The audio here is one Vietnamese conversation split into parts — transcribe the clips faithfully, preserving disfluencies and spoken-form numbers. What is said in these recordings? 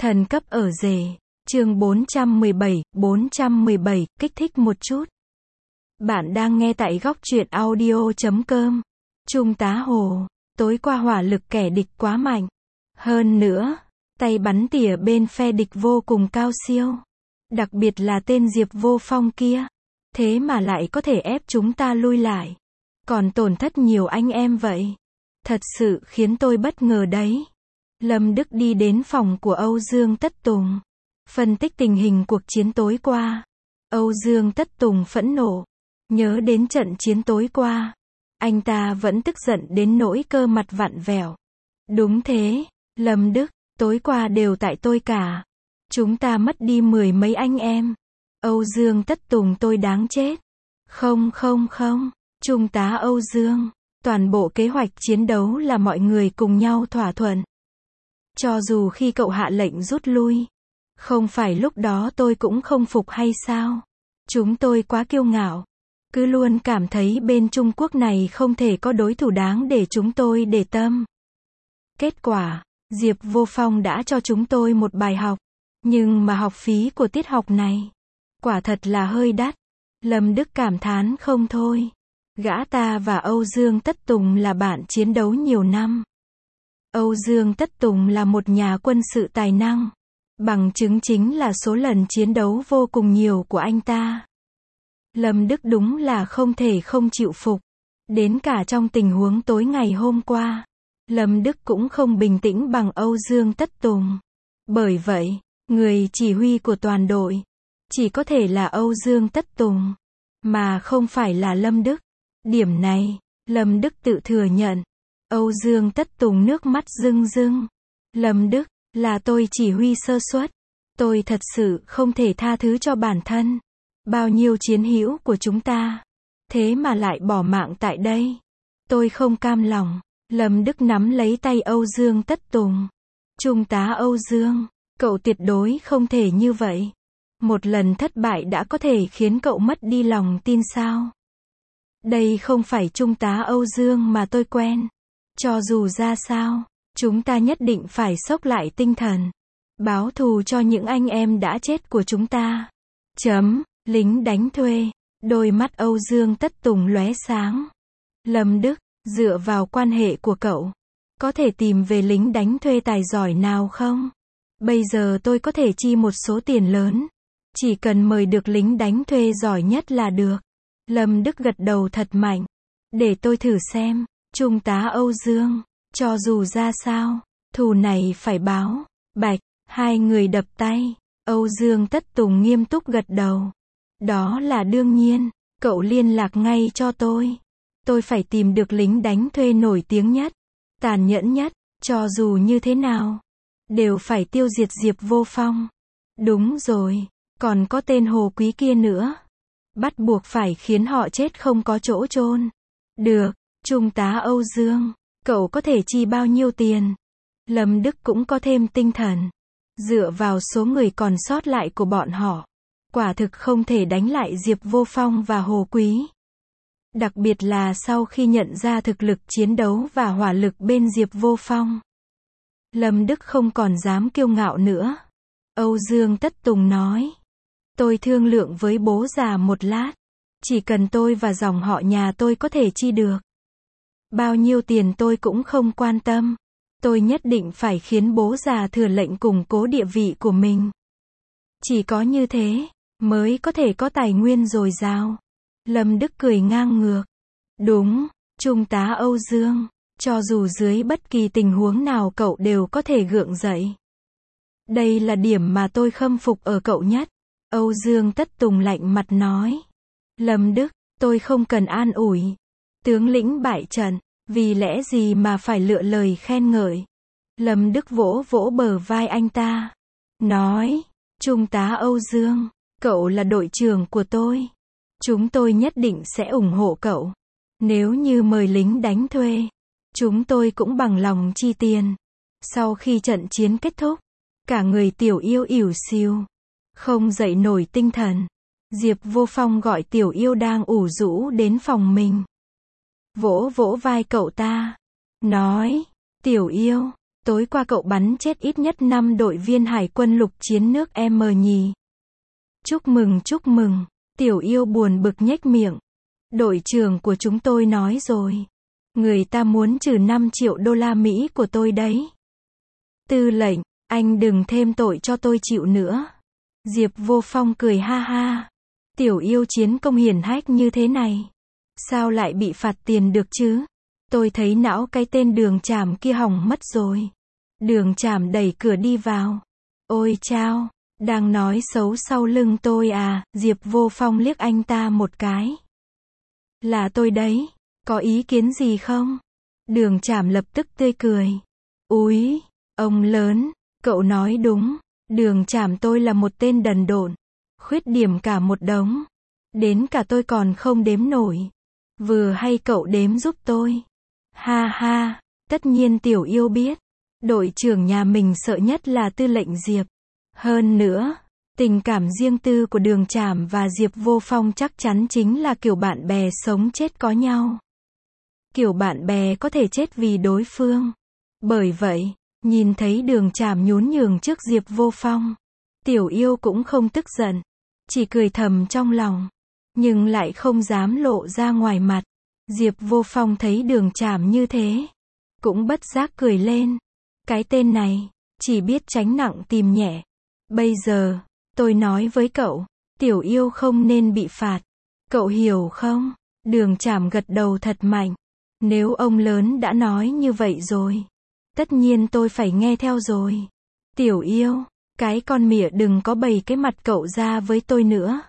Thần cấp ở rể. Chương bốn trăm mười bảy, bốn trăm mười bảy, kích thích một chút. Bạn đang nghe tại góc truyện audio chấm com. Trung tá Hồ, tối qua hỏa lực kẻ địch quá mạnh. Hơn nữa, tay bắn tỉa bên phe địch vô cùng cao siêu. Đặc biệt là tên Diệp Vô Phong kia. Thế mà lại có thể ép chúng ta lui lại. Còn tổn thất nhiều anh em vậy. Thật sự khiến tôi bất ngờ đấy. Lâm Đức đi đến phòng của Âu Dương Tất Tùng. Phân tích tình hình cuộc chiến tối qua. Âu Dương Tất Tùng phẫn nộ. Nhớ đến trận chiến tối qua. Anh ta vẫn tức giận đến nỗi cơ mặt vặn vẹo. Đúng thế, Lâm Đức, tối qua đều tại tôi cả. Chúng ta mất đi mười mấy anh em. Âu Dương Tất Tùng tôi đáng chết. Không không không, Trung tá Âu Dương. Toàn bộ kế hoạch chiến đấu là mọi người cùng nhau thỏa thuận. Cho dù khi cậu hạ lệnh rút lui. Không phải lúc đó tôi cũng không phục hay sao? Chúng tôi quá kiêu ngạo. Cứ luôn cảm thấy bên Trung Quốc này không thể có đối thủ đáng để chúng tôi để tâm. Kết quả, Diệp Vô Phong đã cho chúng tôi một bài học. Nhưng mà học phí của tiết học này, quả thật là hơi đắt. Lâm Đức cảm thán không thôi. Gã ta và Âu Dương Tất Tùng là bạn chiến đấu nhiều năm. Âu Dương Tất Tùng là một nhà quân sự tài năng. Bằng chứng chính là số lần chiến đấu vô cùng nhiều của anh ta. Lâm Đức đúng là không thể không chịu phục. Đến cả trong tình huống tối ngày hôm qua, Lâm Đức cũng không bình tĩnh bằng Âu Dương Tất Tùng. Bởi vậy, người chỉ huy của toàn đội chỉ có thể là Âu Dương Tất Tùng, mà không phải là Lâm Đức. Điểm này, Lâm Đức tự thừa nhận. Âu Dương Tất Tùng nước mắt rưng rưng. Lâm Đức, là tôi chỉ huy sơ suất. Tôi thật sự không thể tha thứ cho bản thân. Bao nhiêu chiến hữu của chúng ta. Thế mà lại bỏ mạng tại đây. Tôi không cam lòng. Lâm Đức nắm lấy tay Âu Dương Tất Tùng. Trung tá Âu Dương, cậu tuyệt đối không thể như vậy. Một lần thất bại đã có thể khiến cậu mất đi lòng tin sao? Đây không phải Trung tá Âu Dương mà tôi quen. Cho dù ra sao, chúng ta nhất định phải xốc lại tinh thần. Báo thù cho những anh em đã chết của chúng ta. Chấm, lính đánh thuê. Đôi mắt Âu Dương Tất Tùng lóe sáng. Lâm Đức, dựa vào quan hệ của cậu, có thể tìm về lính đánh thuê tài giỏi nào không? Bây giờ tôi có thể chi một số tiền lớn. Chỉ cần mời được lính đánh thuê giỏi nhất là được. Lâm Đức gật đầu thật mạnh. Để tôi thử xem. Trung tá Âu Dương, cho dù ra sao, thù này phải báo. Bạch, hai người đập tay. Âu Dương Tất Tùng nghiêm túc gật đầu. Đó là đương nhiên, cậu liên lạc ngay cho tôi. Tôi phải tìm được lính đánh thuê nổi tiếng nhất, tàn nhẫn nhất, cho dù như thế nào, đều phải tiêu diệt Diệp Vô Phong. Đúng rồi, còn có tên Hồ Quý kia nữa. Bắt buộc phải khiến họ chết không có chỗ chôn. Được. Trung tá Âu Dương, cậu có thể chi bao nhiêu tiền? Lâm Đức cũng có thêm tinh thần. Dựa vào số người còn sót lại của bọn họ, quả thực không thể đánh lại Diệp Vô Phong và Hồ Quý. Đặc biệt là sau khi nhận ra thực lực chiến đấu và hỏa lực bên Diệp Vô Phong. Lâm Đức không còn dám kiêu ngạo nữa. Âu Dương Tất Tùng nói. Tôi thương lượng với bố già một lát. Chỉ cần tôi và dòng họ nhà tôi có thể chi được. Bao nhiêu tiền tôi cũng không quan tâm. Tôi nhất định phải khiến bố già thừa lệnh củng cố địa vị của mình. Chỉ có như thế, mới có thể có tài nguyên dồi dào. Lâm Đức cười ngang ngược. Đúng, Trung tá Âu Dương, cho dù dưới bất kỳ tình huống nào cậu đều có thể gượng dậy. Đây là điểm mà tôi khâm phục ở cậu nhất. Âu Dương Tất Tùng lạnh mặt nói. Lâm Đức, tôi không cần an ủi. Tướng lĩnh bại trận, vì lẽ gì mà phải lựa lời khen ngợi? Lâm Đức vỗ vỗ bờ vai anh ta. Nói, Trung tá Âu Dương, cậu là đội trưởng của tôi. Chúng tôi nhất định sẽ ủng hộ cậu. Nếu như mời lính đánh thuê, chúng tôi cũng bằng lòng chi tiền. Sau khi trận chiến kết thúc, cả người Tiểu Yêu ỉu xìu, không dậy nổi tinh thần. Diệp Vô Phong gọi Tiểu Yêu đang ủ rũ đến phòng mình. Vỗ vỗ vai cậu ta. Nói, Tiểu Yêu, Tối qua cậu bắn chết ít nhất năm đội viên hải quân lục chiến nước M nhì. Chúc mừng chúc mừng. Tiểu Yêu buồn bực nhếch miệng. Đội trưởng của chúng tôi nói rồi. Người ta muốn trừ năm triệu đô la Mỹ của tôi đấy. Tư lệnh, anh đừng thêm tội cho tôi chịu nữa. Diệp Vô Phong cười ha ha. Tiểu Yêu chiến công hiển hách như thế này. Sao lại bị phạt tiền được chứ? Tôi thấy não cái tên Đường Trảm kia hỏng mất rồi. Đường Trảm đẩy cửa đi vào. Ôi chao, đang nói xấu sau lưng tôi à? Diệp Vô Phong liếc anh ta một cái. Là tôi đấy, có ý kiến gì không? Đường Trảm lập tức tươi cười. Úi, ông lớn, cậu nói đúng. Đường Trảm tôi là một tên đần độn. Khuyết điểm cả một đống. Đến cả tôi còn không đếm nổi. Vừa hay cậu đếm giúp tôi. Ha ha, tất nhiên Tiểu Yêu biết. Đội trưởng nhà mình sợ nhất là tư lệnh Diệp. Hơn nữa, tình cảm riêng tư của Đường Trảm và Diệp Vô Phong chắc chắn chính là kiểu bạn bè sống chết có nhau. Kiểu bạn bè có thể chết vì đối phương. Bởi vậy, nhìn thấy Đường Trảm nhún nhường trước Diệp Vô Phong, Tiểu Yêu cũng không tức giận, chỉ cười thầm trong lòng, nhưng lại không dám lộ ra ngoài mặt. Diệp Vô Phong thấy Đường Trảm như thế, cũng bất giác cười lên. Cái tên này, chỉ biết tránh nặng tìm nhẹ. Bây giờ, tôi nói với cậu, Tiểu Yêu không nên bị phạt. Cậu hiểu không? Đường Trảm gật đầu thật mạnh. Nếu ông lớn đã nói như vậy rồi, tất nhiên tôi phải nghe theo rồi. Tiểu Yêu, cái con mỉa đừng có bày cái mặt cậu ra với tôi nữa.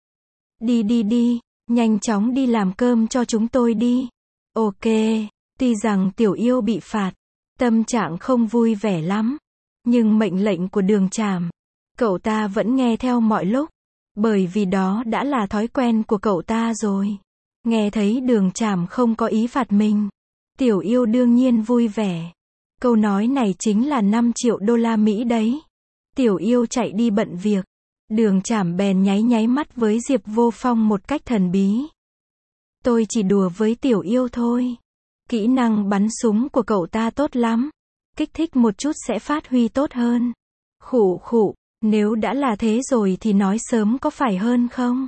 Đi đi đi, nhanh chóng đi làm cơm cho chúng tôi đi. Ok, tuy rằng Tiểu Yêu bị phạt, tâm trạng không vui vẻ lắm, nhưng mệnh lệnh của Đường Trảm, cậu ta vẫn nghe theo mọi lúc, bởi vì đó đã là thói quen của cậu ta rồi. Nghe thấy Đường Trảm không có ý phạt mình, Tiểu Yêu đương nhiên vui vẻ. Câu nói này chính là năm triệu đô la Mỹ đấy. Tiểu Yêu chạy đi bận việc. Đường Trảm bèn nháy nháy mắt với Diệp Vô Phong một cách thần bí. Tôi chỉ đùa với Tiểu Yêu thôi. Kỹ năng bắn súng của cậu ta tốt lắm. Kích thích một chút sẽ phát huy tốt hơn. Khụ khụ, nếu đã là thế rồi thì nói sớm có phải hơn không?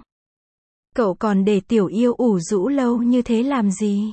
Cậu còn để Tiểu Yêu ủ rũ lâu như thế làm gì?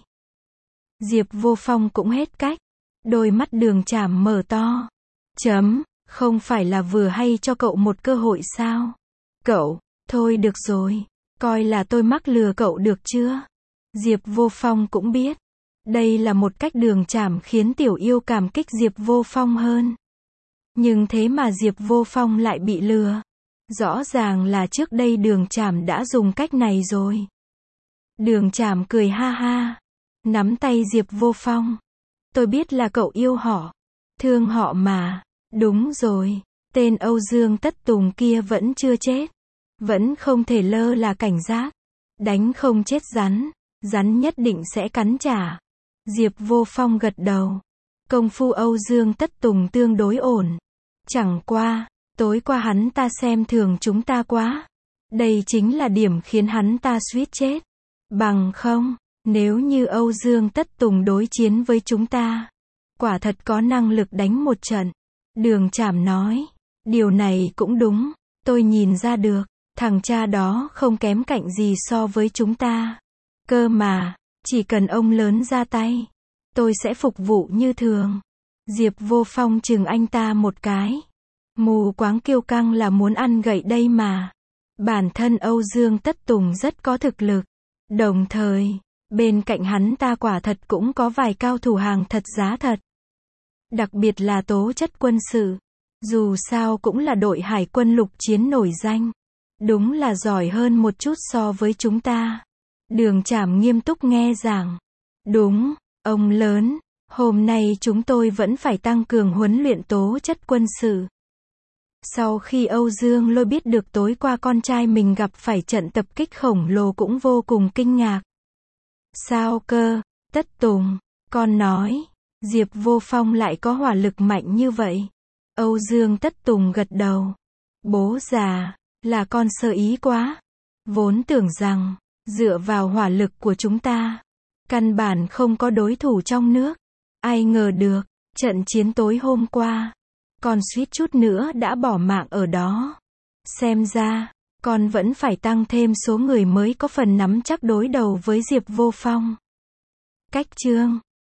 Diệp Vô Phong cũng hết cách. Đôi mắt Đường Trảm mở to. Chấm, không phải là vừa hay cho cậu một cơ hội sao? Cậu, thôi được rồi, coi là tôi mắc lừa cậu được chưa? Diệp Vô Phong cũng biết, đây là một cách Đường Trảm khiến Tiểu Yêu cảm kích Diệp Vô Phong hơn. Nhưng thế mà Diệp Vô Phong lại bị lừa. Rõ ràng là trước đây Đường Trảm đã dùng cách này rồi. Đường Trảm cười ha ha, nắm tay Diệp Vô Phong. Tôi biết là cậu yêu họ, thương họ mà. Đúng rồi, tên Âu Dương Tất Tùng kia vẫn chưa chết. Vẫn không thể lơ là cảnh giác. Đánh không chết rắn, rắn nhất định sẽ cắn trả. Diệp Vô Phong gật đầu. Công phu Âu Dương Tất Tùng tương đối ổn. Chẳng qua, tối qua hắn ta xem thường chúng ta quá. Đây chính là điểm khiến hắn ta suýt chết. Bằng không, nếu như Âu Dương Tất Tùng đối chiến với chúng ta, quả thật có năng lực đánh một trận. Đường Trảm nói, điều này cũng đúng, tôi nhìn ra được, thằng cha đó không kém cạnh gì so với chúng ta. Cơ mà, chỉ cần ông lớn ra tay, tôi sẽ phục vụ như thường. Diệp Vô Phong chừng anh ta một cái. Mù quáng kiêu căng là muốn ăn gậy đây mà. Bản thân Âu Dương Tất Tùng rất có thực lực. Đồng thời, bên cạnh hắn ta quả thật cũng có vài cao thủ hàng thật giá thật. Đặc biệt là tố chất quân sự. Dù sao cũng là đội hải quân lục chiến nổi danh. Đúng là giỏi hơn một chút so với chúng ta. Đường Trảm nghiêm túc nghe giảng. Đúng, ông lớn, hôm nay chúng tôi vẫn phải tăng cường huấn luyện tố chất quân sự. Sau khi Âu Dương Lôi biết được tối qua con trai mình gặp phải trận tập kích khổng lồ cũng vô cùng kinh ngạc. Sao cơ, Tất Tùng, con nói, Diệp Vô Phong lại có hỏa lực mạnh như vậy. Âu Dương Tất Tùng gật đầu. Bố già, là con sơ ý quá. Vốn tưởng rằng, dựa vào hỏa lực của chúng ta, căn bản không có đối thủ trong nước. Ai ngờ được, Trận chiến tối hôm qua, con suýt chút nữa đã bỏ mạng ở đó. Xem ra, con vẫn phải tăng thêm số người mới có phần nắm chắc đối đầu với Diệp Vô Phong. Cách chương